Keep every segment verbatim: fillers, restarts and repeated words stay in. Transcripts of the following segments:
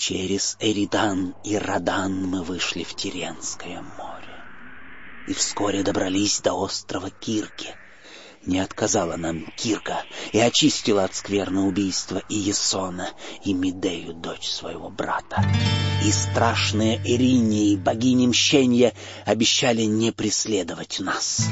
Через Эридан и Родан мы вышли в Тиренское море. И вскоре добрались до острова Кирки. Не отказала нам Кирка и очистила от скверны убийства и Ясона, и Медею, дочь своего брата. И страшные Эринии, богини мщенья, обещали не преследовать нас.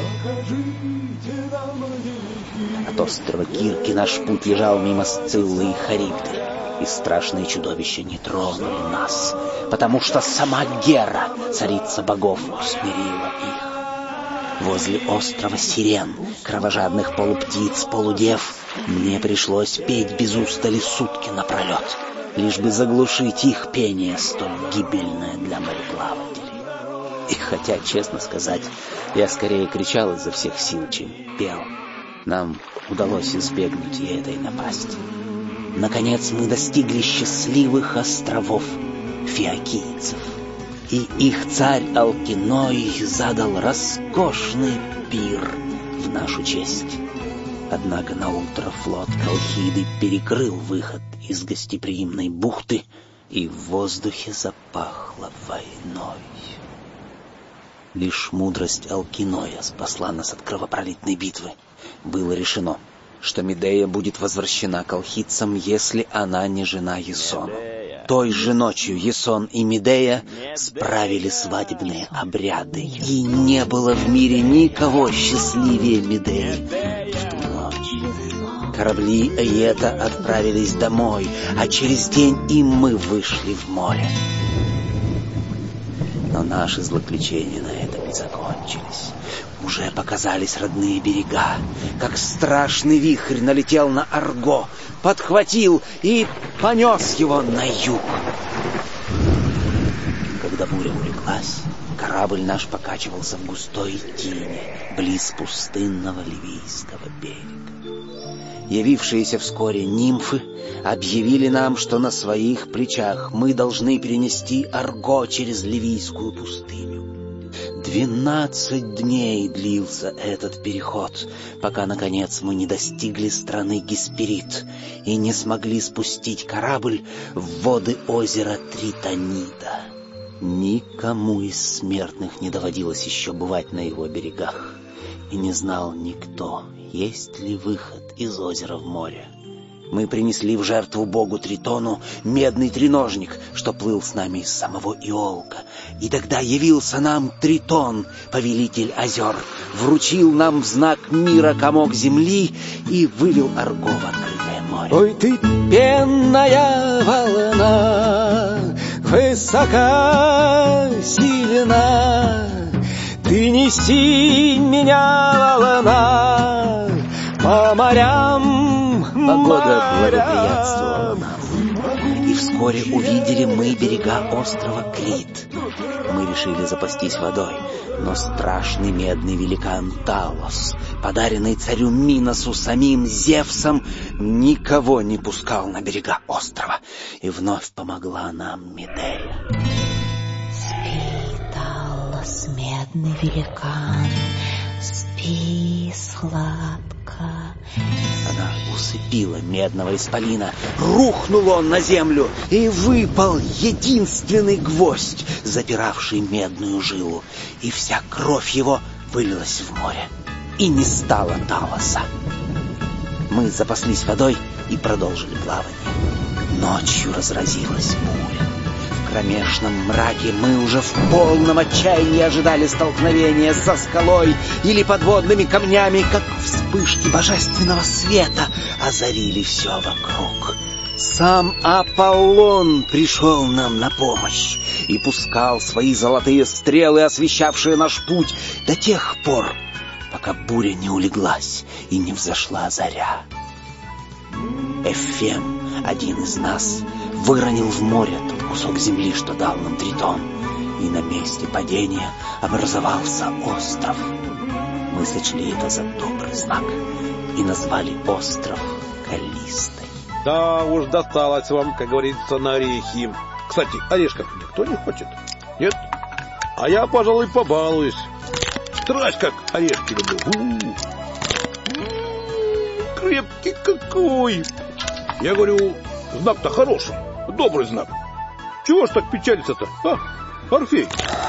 От острова Кирки наш путь лежал мимо Сциллы и Харибды, и страшные чудовища не тронули нас, потому что сама Гера, царица богов, усмирила их. Возле острова Сирен, кровожадных полуптиц, полудев, мне пришлось петь без устали сутки напролет, лишь бы заглушить их пение, столь гибельное для мореплавателей. И хотя, честно сказать, я скорее кричал изо всех сил, чем пел, нам удалось избегнуть и этой напасти. Наконец мы достигли счастливых островов фиокийцев. И их царь Алкиной задал роскошный пир в нашу честь. Однако наутро флот Колхиды перекрыл выход из гостеприимной бухты, и в воздухе запахло войной. Лишь мудрость Алкиноя спасла нас от кровопролитной битвы. Было решено, что Медея будет возвращена колхидцам, если она не жена Ясону. Той же ночью Ясон и Медея справили свадебные обряды, и не было в мире никого счастливее Медеи в ту ночь. Корабли Эета отправились домой, а через день и мы вышли в море. Но наши злоключения на этом не закончились. Уже показались родные берега, как страшный вихрь налетел на Арго, подхватил и понес его на юг. Когда буря улеглась, корабль наш покачивался в густой тине, близ пустынного Ливийского берега. Явившиеся вскоре нимфы объявили нам, что на своих плечах мы должны перенести Арго через Ливийскую пустыню. Двенадцать дней длился этот переход, пока, наконец, мы не достигли страны Гесперид и не смогли спустить корабль в воды озера Тритонида. Никому из смертных не доводилось еще бывать на его берегах, и не знал никто, есть ли выход из озера в море. Мы принесли в жертву богу Тритону медный треножник, что плыл с нами из самого Иолка. И тогда явился нам Тритон, повелитель озер, вручил нам в знак мира комок земли и вывел Арго в открытое море. Ой, ты пенная волна, высока, сильна, ты неси меня, волна, по морям. Погода благоприятствовала нам, и вскоре увидели мы берега острова Крит. Мы решили запастись водой, но страшный медный великан Талос, подаренный царю Миносу самим Зевсом, никого не пускал на берега острова, и вновь помогла нам Медея. Спи, Талос, медный великан, спи сладко. Она усыпила медного исполина, рухнул он на землю, и выпал единственный гвоздь, запиравший медную жилу, и вся кровь его вылилась в море, и не стало Талоса. Мы запаслись водой и продолжили плавание. Ночью разразилась буря. В кромешном мраке мы уже в полном отчаянии ожидали столкновения со скалой или подводными камнями, как вспышки божественного света озарили все вокруг. Сам Аполлон пришел нам на помощь и пускал свои золотые стрелы, освещавшие наш путь до тех пор, пока буря не улеглась и не взошла заря. Эфем, один из нас, выронил в море тот кусок земли, что дал нам Тритон, и на месте падения образовался остров. Мы сочли это за добрый знак и назвали остров Каллистой. Да уж, досталось вам, как говорится, на орехи. Кстати, орешков никто не хочет? Нет? А я, пожалуй, побалуюсь. Страсть, как орешки люблю. У-у-у. Крепкий какой! Я говорю, знак-то хороший, добрый знак. Чего ж так печалиться-то, а, Орфей?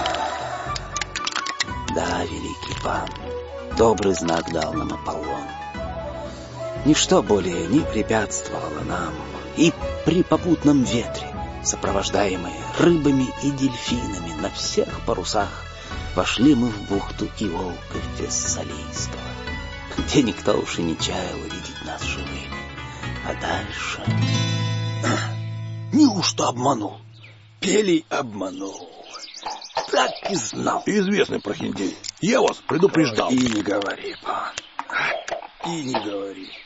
Да, великий пан, добрый знак дал нам Аполлон. Ничто более не препятствовало нам, и при попутном ветре, сопровождаемые рыбами и дельфинами на всех парусах, вошли мы в бухту Иолка Фессалийского, где никто уж и не чаял увидеть нас живыми. А дальше... Неужто обманул? Пелей обманул. Так и знал. Известный прохиндей. Я вас предупреждал. И не говори, пан. И не говори.